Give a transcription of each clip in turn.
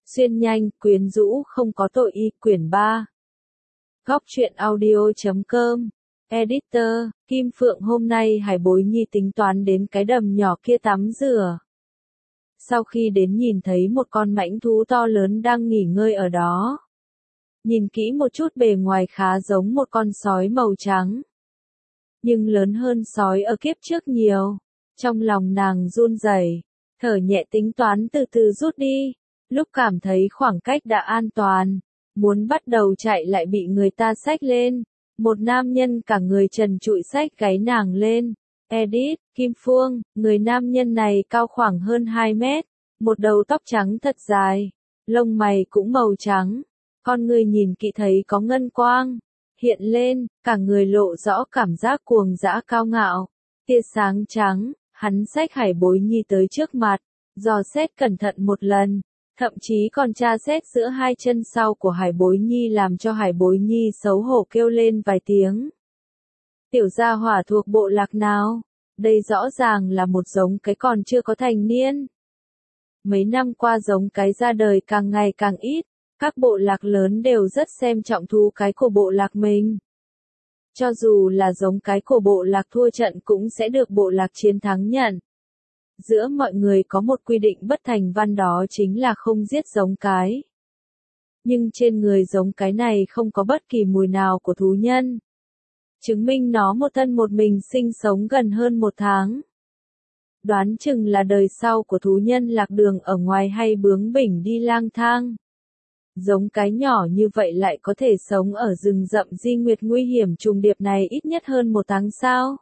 Xuyên nhanh, quyến rũ không có tội y, quyển 3. Góc truyện audio.com. Editor, Kim Phượng hôm nay Hải Bối Nhi tính toán đến cái đầm nhỏ kia tắm rửa. Sau khi đến nhìn thấy một con mãnh thú to lớn đang nghỉ ngơi ở đó. Nhìn kỹ một chút bề ngoài khá giống một con sói màu trắng. Nhưng lớn hơn sói ở kiếp trước nhiều. Trong lòng nàng run rẩy, thở nhẹ tính toán từ từ rút đi. Lúc cảm thấy khoảng cách đã an toàn, muốn bắt đầu chạy lại bị người ta xách lên. Một nam nhân cả người trần trụi xách gáy nàng lên. Edit, Kim Phương, người nam nhân này cao khoảng hơn 2 mét, một đầu tóc trắng thật dài, lông mày cũng màu trắng, con người nhìn kỹ thấy có ngân quang hiện lên, cả người lộ rõ cảm giác cuồng dã cao ngạo. Tia sáng trắng, hắn xách Hải Bối Nhi tới trước mặt, dò xét cẩn thận một lần, thậm chí còn tra xét giữa hai chân sau của Hải Bối Nhi làm cho Hải Bối Nhi xấu hổ kêu lên vài tiếng. Tiểu gia hỏa thuộc bộ lạc nào? Đây rõ ràng là một giống cái còn chưa có thành niên. Mấy năm qua giống cái ra đời càng ngày càng ít, các bộ lạc lớn đều rất xem trọng thú cái của bộ lạc mình. Cho dù là giống cái của bộ lạc thua trận cũng sẽ được bộ lạc chiến thắng nhận. Giữa mọi người có một quy định bất thành văn, đó chính là không giết giống cái. Nhưng trên người giống cái này không có bất kỳ mùi nào của thú nhân. Chứng minh nó một thân một mình sinh sống gần hơn 1 tháng. Đoán chừng là đời sau của thú nhân lạc đường ở ngoài hay bướng bỉnh đi lang thang. Giống cái nhỏ như vậy lại có thể sống ở rừng rậm di nguyệt nguy hiểm trùng điệp này ít nhất hơn 1 tháng sao?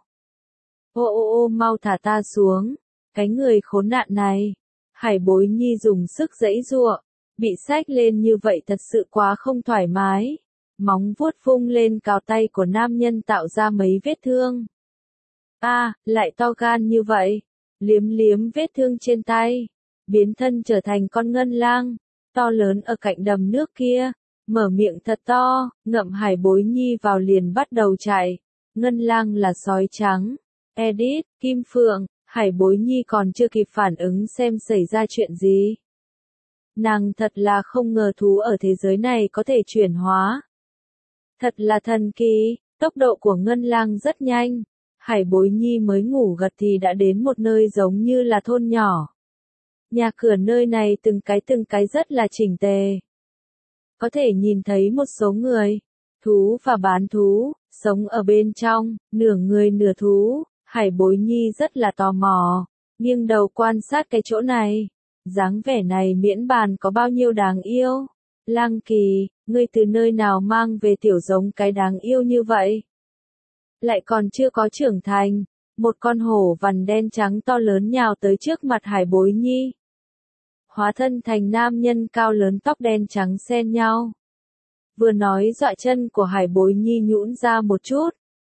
Ô, mau thả ta xuống. Cái người khốn nạn này. Hải Bối Nhi dùng sức giãy giụa, bị xách lên như vậy thật sự quá không thoải mái. Móng vuốt vung lên cào tay của nam nhân tạo ra mấy vết thương. Lại to gan như vậy. Liếm liếm vết thương trên tay. Biến thân trở thành con ngân lang, to lớn ở cạnh đầm nước kia. Mở miệng thật to, ngậm Hải Bối Nhi vào liền bắt đầu chạy. Ngân lang là sói trắng. Edit, Kim Phượng. Hải Bối Nhi còn chưa kịp phản ứng xem xảy ra chuyện gì. Nàng thật là không ngờ thú ở thế giới này có thể chuyển hóa. Thật là thần kỳ, tốc độ của ngân lang rất nhanh. Hải Bối Nhi mới ngủ gật thì đã đến một nơi giống như là thôn nhỏ. Nhà cửa nơi này từng cái rất là chỉnh tề. Có thể nhìn thấy một số người, thú và bán thú, sống ở bên trong, nửa người nửa thú. Hải Bối Nhi rất là tò mò, nghiêng đầu quan sát cái chỗ này. Dáng vẻ này miễn bàn có bao nhiêu đáng yêu. Lang Kỳ, ngươi từ nơi nào mang về tiểu giống cái đáng yêu như vậy? Lại còn chưa có trưởng thành, một con hổ vằn đen trắng to lớn nhào tới trước mặt Hải Bối Nhi. Hóa thân thành nam nhân cao lớn tóc đen trắng xen nhau. Vừa nói dọa chân của Hải Bối Nhi nhũn ra một chút.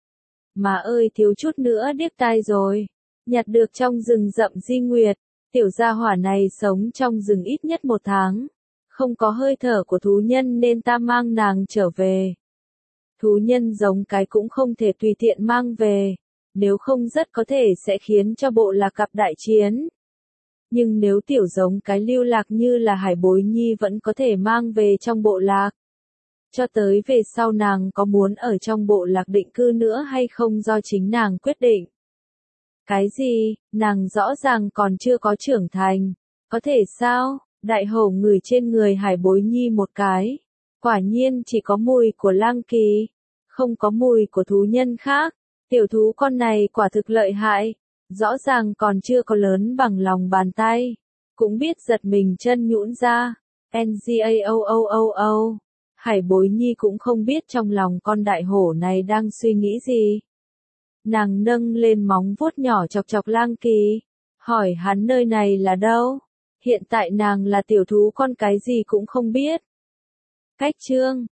Mà ơi, thiếu chút nữa điếc tai rồi. Nhặt được trong rừng rậm di nguyệt, tiểu gia hỏa này sống trong rừng ít nhất 1 tháng. Không có hơi thở của thú nhân nên ta mang nàng trở về. Thú nhân giống cái cũng không thể tùy tiện mang về, nếu không rất có thể sẽ khiến cho bộ lạc gặp đại chiến. Nhưng nếu tiểu giống cái lưu lạc như là Hải Bối Nhi vẫn có thể mang về trong bộ lạc. Cho tới về sau nàng có muốn ở trong bộ lạc định cư nữa hay không do chính nàng quyết định. Cái gì, nàng rõ ràng còn chưa có trưởng thành. Có thể sao? Đại hổ ngửi trên người Hải Bối Nhi một cái. Quả nhiên chỉ có mùi của Lang Kỳ, không có mùi của thú nhân khác. Tiểu thú con này quả thực lợi hại. Rõ ràng còn chưa có lớn bằng lòng bàn tay. Cũng biết giật mình chân nhũn ra. Ngao. Hải Bối Nhi cũng không biết trong lòng con đại hổ này đang suy nghĩ gì. Nàng nâng lên móng vuốt nhỏ chọc chọc Lang Kỳ, hỏi hắn nơi này là đâu. Hiện tại nàng là tiểu thú con cái gì cũng không biết. Cách chương